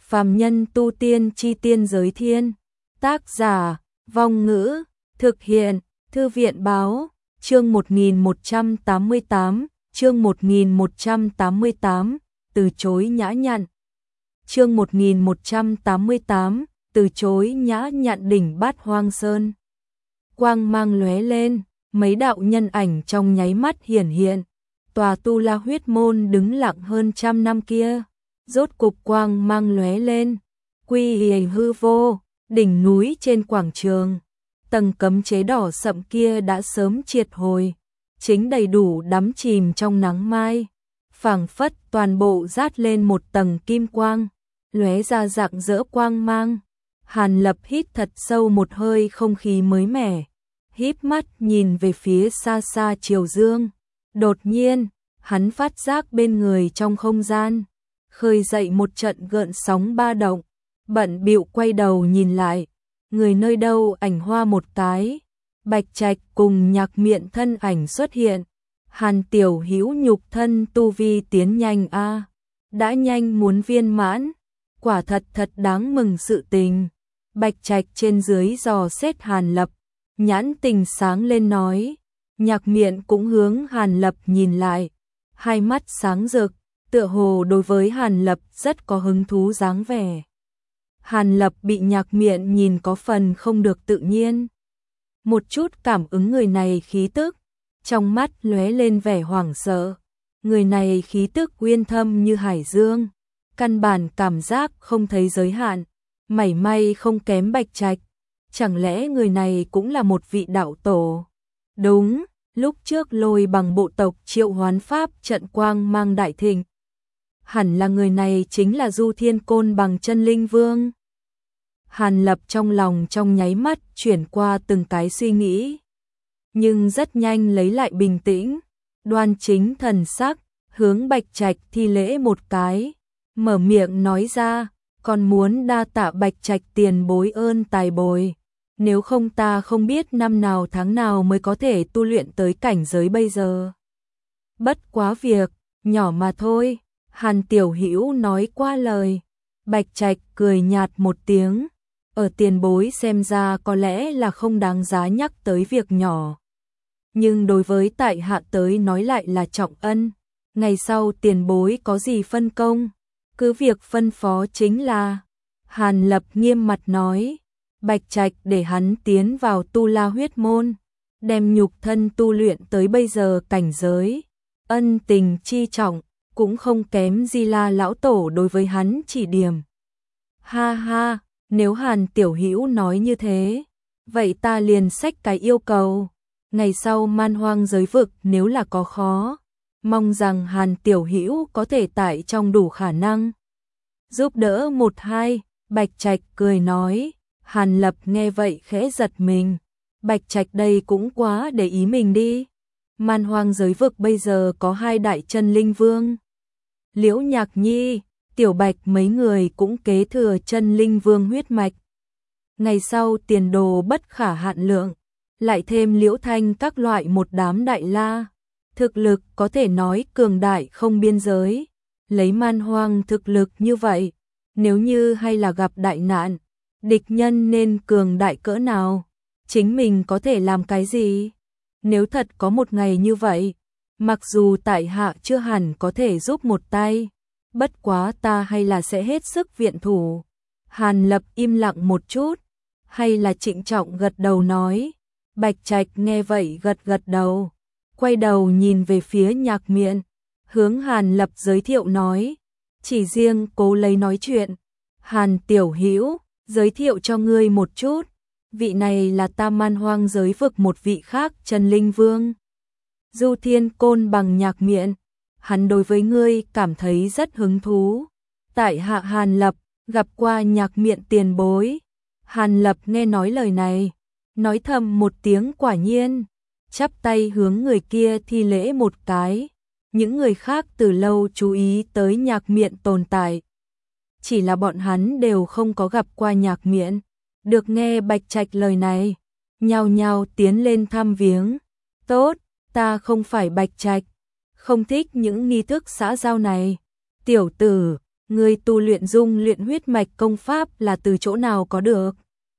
Phàm nhân tu tiên chi tiên giới thiên. Tác giả, Vong Ngữ, thực hiện, Thư viện báo, chương 1188, chương 1188, từ chối nhã nhặn. Chương 1188, từ chối nhã nhặn. Đỉnh Bát Hoang Sơn. Quang mang lóe lên, mấy đạo nhân ảnh trong nháy mắt hiển hiện. Tòa Tu La Huyết Môn đứng lặng hơn trăm năm kia, rốt cục quang mang lóe lên, quy y hư vô. Đỉnh núi trên quảng trường, tầng cấm chế đỏ sậm kia đã sớm triệt hồi, chính đầy đủ đắm chìm trong nắng mai, phảng phất toàn bộ dát lên một tầng kim quang, lóe ra rạng rỡ quang mang. Hàn Lập hít thật sâu một hơi không khí mới mẻ, híp mắt nhìn về phía xa xa chiều dương. Đột nhiên, hắn phát giác bên người trong không gian khơi dậy một trận gợn sóng ba động, bận bịu quay đầu nhìn lại, người nơi đâu ảnh hoa một cái, Bạch Trạch cùng Nhạc Miện thân ảnh xuất hiện. Hàn Tiểu Hữu nhục thân tu vi tiến nhanh a, đã nhanh muốn viên mãn, quả thật thật đáng mừng sự tình. Bạch Trạch trên dưới dò xét Hàn Lập, nhãn tình sáng lên nói. Nhạc Miện cũng hướng Hàn Lập nhìn lại, hai mắt sáng rực, tựa hồ đối với Hàn Lập rất có hứng thú dáng vẻ. Hàn Lập bị Nhạc Miện nhìn có phần không được tự nhiên, một chút cảm ứng người này khí tức, trong mắt lóe lên vẻ hoảng sợ. Người này khí tức uyên thâm như hải dương, căn bản cảm giác không thấy giới hạn, mảy may không kém Bạch Trạch. Chẳng lẽ người này cũng là một vị đạo tổ? Đúng, lúc trước Lôi Bằng bộ tộc triệu hoán pháp trận quang mang đại thịnh, hẳn là người này chính là Du Thiên Côn Bằng Chân Linh Vương. Hàn Lập trong lòng trong nháy mắt chuyển qua từng cái suy nghĩ, nhưng rất nhanh lấy lại bình tĩnh, đoan chính thần sắc, hướng Bạch Trạch thi lễ một cái, mở miệng nói ra, còn muốn đa tạ Bạch Trạch tiền bối ơn tài bồi, nếu không ta không biết năm nào tháng nào mới có thể tu luyện tới cảnh giới bây giờ. Bất quá việc nhỏ mà thôi. Hàn Tiểu Hữu nói qua lời. Bạch Trạch cười nhạt một tiếng, ở tiền bối xem ra có lẽ là không đáng giá nhắc tới việc nhỏ, nhưng đối với tại hạ tới nói lại là trọng ân. Ngày sau tiền bối có gì phân công, cứ việc phân phó chính là. Hàn Lập nghiêm mặt nói. Bạch Trạch để hắn tiến vào Tu La Huyết Môn, đem nhục thân tu luyện tới bây giờ cảnh giới, ân tình chi trọng, cũng không kém Di La lão tổ đối với hắn chỉ điểm. Ha ha, nếu Hàn Tiểu Hữu nói như thế, vậy ta liền xách cái yêu cầu, ngày sau Man Hoang giới vực nếu là có khó, mong rằng Hàn Tiểu Hữu có thể tại trong đủ khả năng giúp đỡ một hai. Bạch Trạch cười nói. Hàn Lập nghe vậy khẽ giật mình, Bạch Trạch đây cũng quá để ý mình đi. Man Hoang giới vực bây giờ có hai đại chân linh vương, Liễu Nhạc Nhi, Tiểu Bạch mấy người cũng kế thừa chân linh vương huyết mạch, ngày sau tiền đồ bất khả hạn lượng, lại thêm Liễu Thanh các loại một đám đại la, thực lực có thể nói cường đại không biên giới. Lấy Man Hoang thực lực như vậy, nếu như hay là gặp đại nạn, địch nhân nên cường đại cỡ nào, chính mình có thể làm cái gì? Nếu thật có một ngày như vậy, mặc dù tại hạ chưa hẳn có thể giúp một tay, bất quá ta hay là sẽ hết sức viện thủ. Hàn Lập im lặng một chút, hay là trịnh trọng gật đầu nói. Bạch Trạch nghe vậy gật gật đầu, quay đầu nhìn về phía Nhạc Miện, hướng Hàn Lập giới thiệu nói, chỉ riêng cố lấy nói chuyện. Hàn Tiểu Hữu, giới thiệu cho ngươi một chút, vị này là ta Man Hoang giới vực một vị khác chân linh vương, Du Thiên Côn Bằng Nhạc Miện, hắn đối với ngươi cảm thấy rất hứng thú. Tại hạ Hàn Lập, gặp qua Nhạc Miện tiền bối. Hàn Lập nghe nói lời này, nói thầm một tiếng quả nhiên, chắp tay hướng người kia thi lễ một cái. Những người khác từ lâu chú ý tới Nhạc Miện tồn tại, chỉ là bọn hắn đều không có gặp qua Nhạc Miện. Được nghe Bạch Trạch lời này, nhao nhao tiến lên thăm viếng. Tốt, ta không phải Bạch Trạch, không thích những nghi thức xã giao này. Tiểu tử, Ngươi tu luyện dung luyện huyết mạch công pháp là từ chỗ nào có được?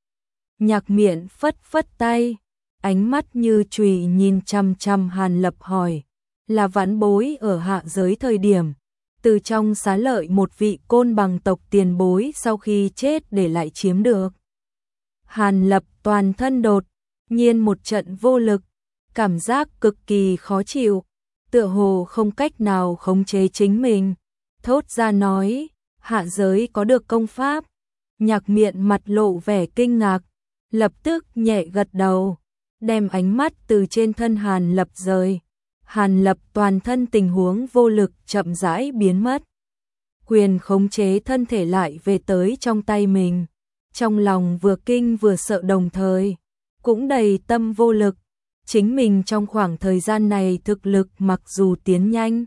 Nhạc Miện phất phất tay, ánh mắt như chùy nhìn chằm chằm Hàn Lập hỏi, là vãn bối ở hạ giới thời điểm, từ trong xá lợi một vị côn bằng tộc tiền bối sau khi chết để lại chiếm được. Hàn Lập toàn thân đột nhiên một trận vô lực, cảm giác cực kỳ khó chịu, tựa hồ không cách nào khống chế chính mình, thốt ra nói, hạ giới có được công pháp. Nhạc Miện mặt lộ vẻ kinh ngạc, lập tức nhẹ gật đầu, đem ánh mắt từ trên thân Hàn Lập rời. Hàn Lập toàn thân tình huống vô lực chậm rãi biến mất. Quyền khống chế thân thể lại về tới trong tay mình. Trong lòng vừa kinh vừa sợ đồng thời, cũng đầy tâm vô lực. Chính mình trong khoảng thời gian này thực lực mặc dù tiến nhanh,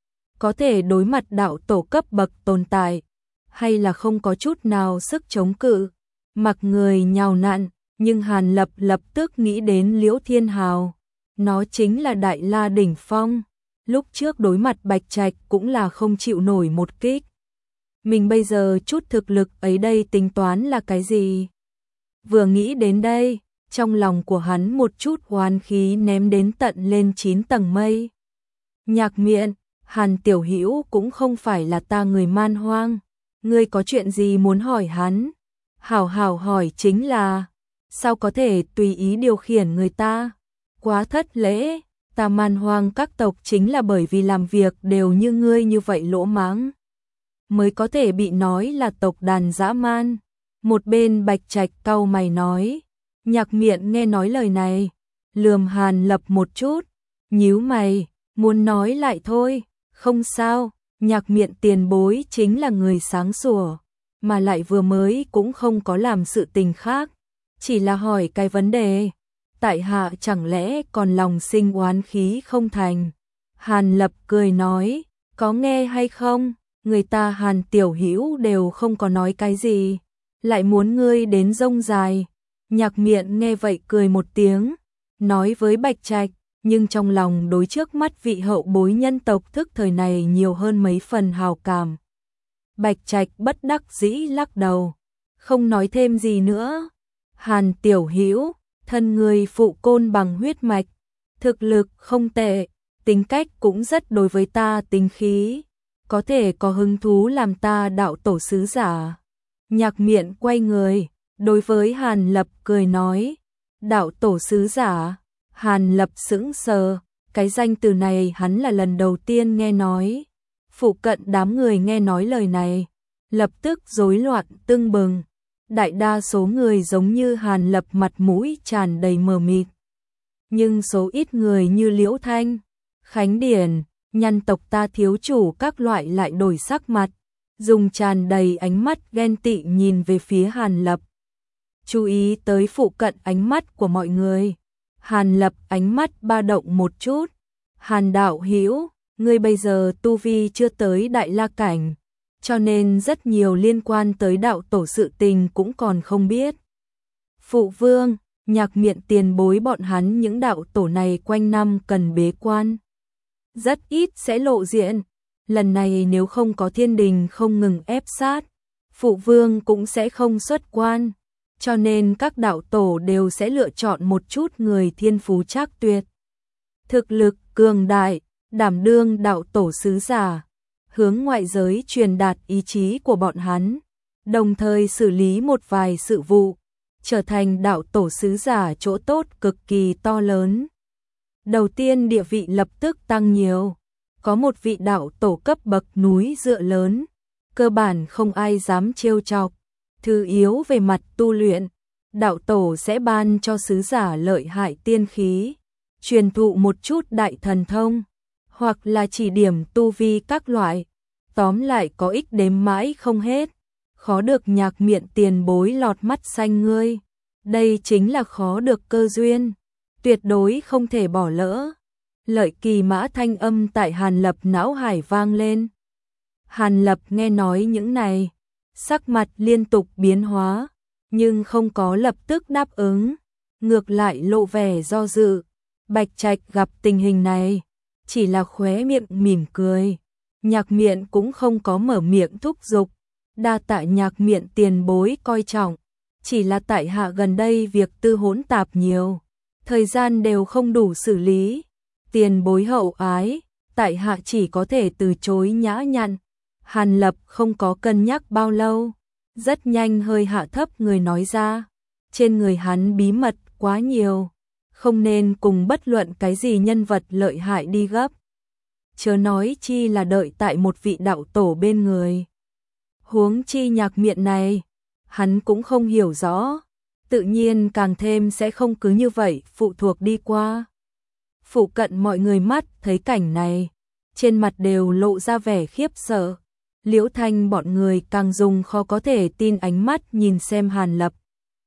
có thể đối mặt đạo tổ cấp bậc tồn tại, hay là không có chút nào sức chống cự, mặc người nhào nặn, nhưng Hàn Lập lập tức nghĩ đến Liễu Thiên Hào. Nó chính là Đại La đỉnh phong, lúc trước đối mặt Bạch Trạch cũng là không chịu nổi một kích. Mình bây giờ chút thực lực ấy đây tính toán là cái gì? Vừa nghĩ đến đây, trong lòng của hắn một chút oán khí ném đến tận lên 9 tầng mây. Nhạc Miện, Hàn tiểu hữu cũng không phải là ta người man hoang, ngươi có chuyện gì muốn hỏi hắn? Hảo hảo hỏi chính là, sao có thể tùy ý điều khiển người ta? Quá thất lễ, ta man hoang các tộc chính là bởi vì làm việc đều như ngươi như vậy lỗ mãng, mới có thể bị nói là tộc đàn dã man. Một bên Bạch Trạch cau mày nói. Nhạc Miện nghe nói lời này, lườm Hàn Lập một chút, nhíu mày, muốn nói lại thôi, không sao, Nhạc Miện tiền bối chính là người sáng sủa, mà lại vừa mới cũng không có làm sự tình khác, chỉ là hỏi cái vấn đề, tại hạ chẳng lẽ còn lòng sinh oán khí không thành. Hàn Lập cười nói, có nghe hay không, người ta Hàn tiểu hữu đều không có nói cái gì, lại muốn ngươi đến rông dài. Nhạc Miện nghe vậy cười một tiếng, nói với Bạch Trạch, nhưng trong lòng đối trước mắt vị hậu bối nhân tộc thức thời này nhiều hơn mấy phần hào cảm. Bạch Trạch bất đắc dĩ lắc đầu, không nói thêm gì nữa. Hàn tiểu hữu, thân người phụ côn bằng huyết mạch, thực lực không tệ, tính cách cũng rất đối với ta tính khí, có thể có hứng thú làm ta đạo tổ sứ giả. Nhạc Miện quay người, đối với Hàn Lập cười nói, đạo tổ sứ giả. Hàn Lập sững sờ, cái danh từ này hắn là lần đầu tiên nghe nói. Phụ cận đám người nghe nói lời này, lập tức rối loạn tưng bừng. Đại đa số người giống như Hàn Lập mặt mũi tràn đầy mờ mịt. Nhưng số ít người như Liễu Thanh, Khánh Điển, nhân tộc ta thiếu chủ các loại lại đổi sắc mặt, dùng tràn đầy ánh mắt ghen tị nhìn về phía Hàn Lập. Chú ý tới phụ cận ánh mắt của mọi người. Hàn Lập ánh mắt ba động một chút. Hàn đạo hữu, ngươi bây giờ tu vi chưa tới Đại La cảnh, cho nên rất nhiều liên quan tới đạo tổ sự tình cũng còn không biết. Phụ vương, Nhạc Miện tiền bối bọn hắn những đạo tổ này quanh năm cần bế quan, rất ít sẽ lộ diện. Lần này nếu không có thiên đình không ngừng ép sát, phụ vương cũng sẽ không xuất quan. Cho nên các đạo tổ đều sẽ lựa chọn một chút người thiên phú trác tuyệt, thực lực cường đại, đảm đương đạo tổ sứ giả, hướng ngoại giới truyền đạt ý chí của bọn hắn, đồng thời xử lý một vài sự vụ, trở thành đạo tổ sứ giả chỗ tốt cực kỳ to lớn. Đầu tiên địa vị lập tức tăng nhiều, có một vị đạo tổ cấp bậc núi dựa lớn, cơ bản không ai dám trêu chọc. Thứ yếu về mặt tu luyện, đạo tổ sẽ ban cho sứ giả lợi hại tiên khí, truyền thụ một chút đại thần thông, hoặc là chỉ điểm tu vi các loại, tóm lại có ích đếm mãi không hết, khó được Nhạc Miện tiền bối lọt mắt xanh ngươi, đây chính là khó được cơ duyên, tuyệt đối không thể bỏ lỡ. Lợi Kỳ Mã thanh âm tại Hàn Lập não hải vang lên. Hàn Lập nghe nói những này, sắc mặt liên tục biến hóa, nhưng không có lập tức đáp ứng, ngược lại lộ vẻ do dự. Bạch Trạch gặp tình hình này, chỉ là khóe miệng mỉm cười, Nhạc Miện cũng không có mở miệng thúc giục, đa tạ Nhạc Miện tiền bối coi trọng, chỉ là tại hạ gần đây việc tư hỗn tạp nhiều, thời gian đều không đủ xử lý, tiền bối hậu ái, tại hạ chỉ có thể từ chối nhã nhặn. Hàn Lập không có cân nhắc bao lâu, rất nhanh hơi hạ thấp người nói ra, trên người hắn bí mật quá nhiều, không nên cùng bất luận cái gì nhân vật lợi hại đi gấp. Chớ nói chi là đợi tại một vị đạo tổ bên người. Huống chi Nhạc Miện này, hắn cũng không hiểu rõ, tự nhiên càng thêm sẽ không cứ như vậy phụ thuộc đi qua. Phụ cận mọi người mắt thấy cảnh này, trên mặt đều lộ ra vẻ khiếp sợ. Liễu Thanh bọn người càng dùng khó có thể tin ánh mắt nhìn xem Hàn Lập.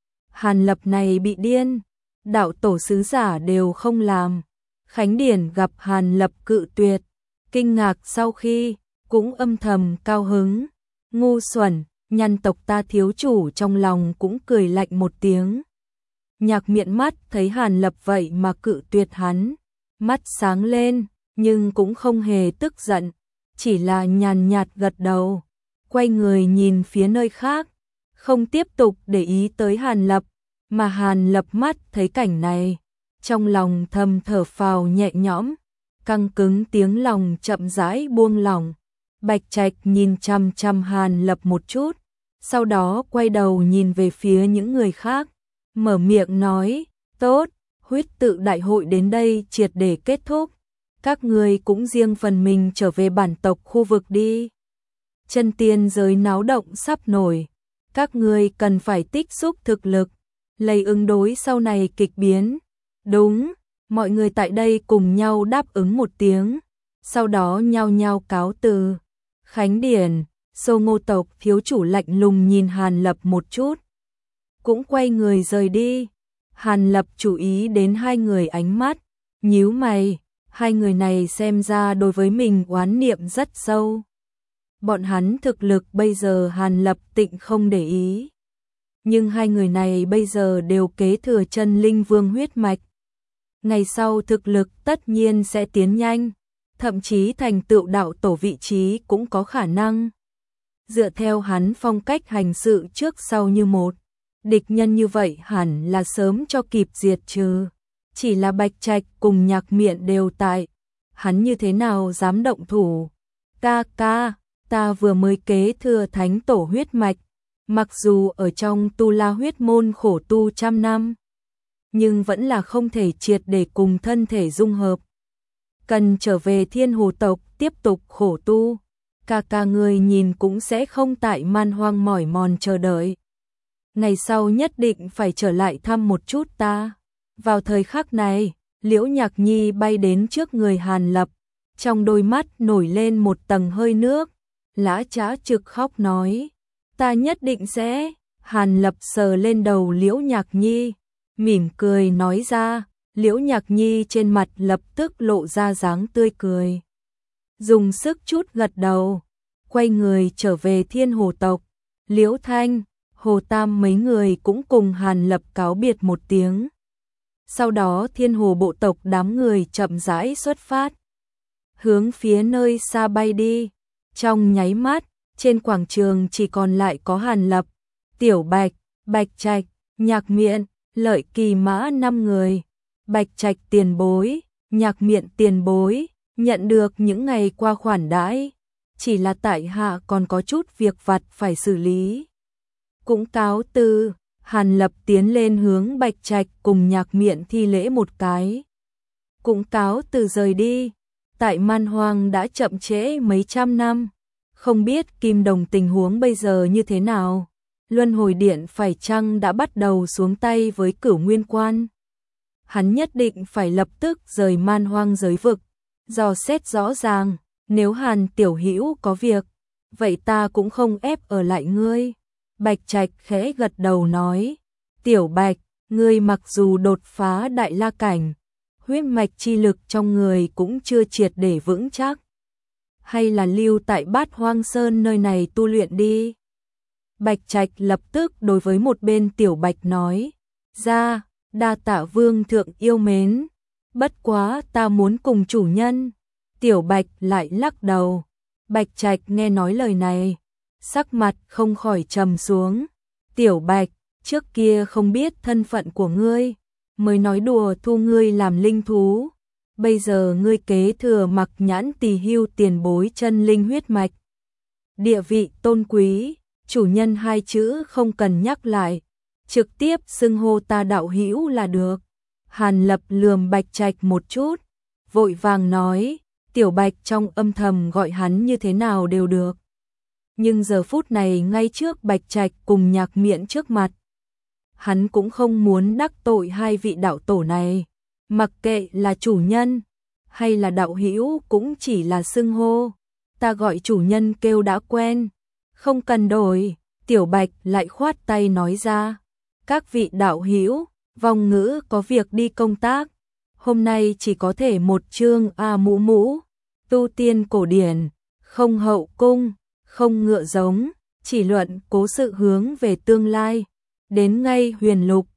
Hàn Lập này bị điên, đạo tổ sứ giả đều không làm. Khánh Điển gặp Hàn Lập cự tuyệt, kinh ngạc sau khi, cũng âm thầm cao hứng. Ngu xuẩn, nhân tộc ta thiếu chủ trong lòng cũng cười lạnh một tiếng. Nhạc Miện mắt thấy Hàn Lập vậy mà cự tuyệt hắn, mắt sáng lên, nhưng cũng không hề tức giận, chỉ là nhàn nhạt gật đầu, quay người nhìn phía nơi khác, không tiếp tục để ý tới Hàn Lập, mà Hàn Lập mắt thấy cảnh này, trong lòng thầm thở phào nhẹ nhõm, căng cứng tiếng lòng chậm rãi buông lỏng. Bạch Trạch nhìn chằm chằm Hàn Lập một chút, sau đó quay đầu nhìn về phía những người khác, mở miệng nói, tốt, huyết tự đại hội đến đây triệt để kết thúc, các người cũng riêng phần mình trở về bản tộc khu vực đi. Chân tiên giới náo động sắp nổi, các người cần phải tích xúc thực lực, lấy ứng đối sau này kịch biến. Đúng, mọi người tại đây cùng nhau đáp ứng một tiếng, sau đó nhao nhao cáo từ. Khánh Điển, Sô Ngô tộc thiếu chủ lạnh lùng nhìn Hàn Lập một chút, cũng quay người rời đi. Hàn Lập chú ý đến hai người ánh mắt, nhíu mày, hai người này xem ra đối với mình oán niệm rất sâu. Bọn hắn thực lực bây giờ Hàn Lập tịnh không để ý, nhưng hai người này bây giờ đều kế thừa chân linh vương huyết mạch. Ngày sau thực lực tất nhiên sẽ tiến nhanh, thậm chí thành tựu đạo tổ vị trí cũng có khả năng. Dựa theo hắn phong cách hành sự trước sau như một, địch nhân như vậy hẳn là sớm cho kịp diệt trừ. Chỉ là Bạch Trạch cùng Nhạc Miện đều tại, hắn như thế nào dám động thủ. Ca ca, ta vừa mới kế thừa thánh tổ huyết mạch, mặc dù ở trong tu la huyết môn khổ tu trăm năm, nhưng vẫn là không thể triệt để cùng thân thể dung hợp. Cần trở về Thiên Hồ tộc tiếp tục khổ tu, ca ca người nhìn cũng sẽ không tại man hoang mỏi mòn chờ đợi. Ngày sau nhất định phải trở lại thăm một chút ta. Vào thời khắc này, Liễu Nhạc Nhi bay đến trước người Hàn Lập, trong đôi mắt nổi lên một tầng hơi nước, lã chã trực khóc nói, ta nhất định sẽ. Hàn Lập sờ lên đầu Liễu Nhạc Nhi, mỉm cười nói ra. Liễu Nhạc Nhi trên mặt lập tức lộ ra dáng tươi cười, dùng sức chút gật đầu, quay người trở về Thiên Hồ tộc. Liễu Thanh, Hồ Tam mấy người cũng cùng Hàn Lập cáo biệt một tiếng. Sau đó Thiên Hồ bộ tộc đám người chậm rãi xuất phát, hướng phía nơi xa bay đi. Trong nháy mắt, trên quảng trường chỉ còn lại có Hàn Lập, Tiểu Bạch, Bạch Trạch, Nhạc Miện, Lợi Kỳ Mã 5 người. Bạch Trạch tiền bối, Nhạc Miện tiền bối, nhận được những ngày qua khoản đãi, chỉ là tại hạ còn có chút việc vặt phải xử lý. Cũng cáo từ. Hàn Lập tiến lên hướng Bạch Trạch cùng Nhạc Miện thi lễ một cái, cũng cáo từ rời đi. Tại man hoang đã chậm trễ mấy trăm năm, không biết Kim Đồng tình huống bây giờ như thế nào. Luân Hồi Điện phải chăng đã bắt đầu xuống tay với Cửu Nguyên Quan. Hắn nhất định phải lập tức rời man hoang giới vực, dò xét rõ ràng. Nếu Hàn tiểu hữu có việc, vậy ta cũng không ép ở lại ngươi. Bạch Trạch khẽ gật đầu nói, Tiểu Bạch, ngươi mặc dù đột phá đại la cảnh, huyết mạch chi lực trong người cũng chưa triệt để vững chắc, hay là lưu tại Bát Hoang Sơn nơi này tu luyện đi. Bạch Trạch lập tức đối với một bên Tiểu Bạch nói, ra, đa tạ vương thượng yêu mến, bất quá ta muốn cùng chủ nhân. Tiểu Bạch lại lắc đầu, Bạch Trạch nghe nói lời này, sắc mặt không khỏi trầm xuống. Tiểu Bạch, trước kia không biết thân phận của ngươi, mới nói đùa thu ngươi làm linh thú. Bây giờ ngươi kế thừa Mặc Nhãn Tỳ Hưu tiền bối chân linh huyết mạch. Địa vị tôn quý, chủ nhân hai chữ không cần nhắc lại, trực tiếp xưng hô ta đạo hữu là được. Hàn Lập lườm Bạch Trạch một chút, vội vàng nói, Tiểu Bạch trong âm thầm gọi hắn như thế nào đều được. Nhưng giờ phút này ngay trước Bạch Trạch cùng Nhạc Miễn trước mặt, hắn cũng không muốn đắc tội hai vị đạo tổ này, mặc kệ là chủ nhân hay là đạo hữu cũng chỉ là xưng hô, ta gọi chủ nhân kêu đã quen, không cần đổi. Tiểu Bạch lại khoát tay nói ra, các vị đạo hữu, Vong Ngữ có việc đi công tác, hôm nay chỉ có thể một chương mũ mũ, tu tiên cổ điển, không hậu cung, không ngựa giống, chỉ luận cố sự hướng về tương lai, đến ngay huyền lục,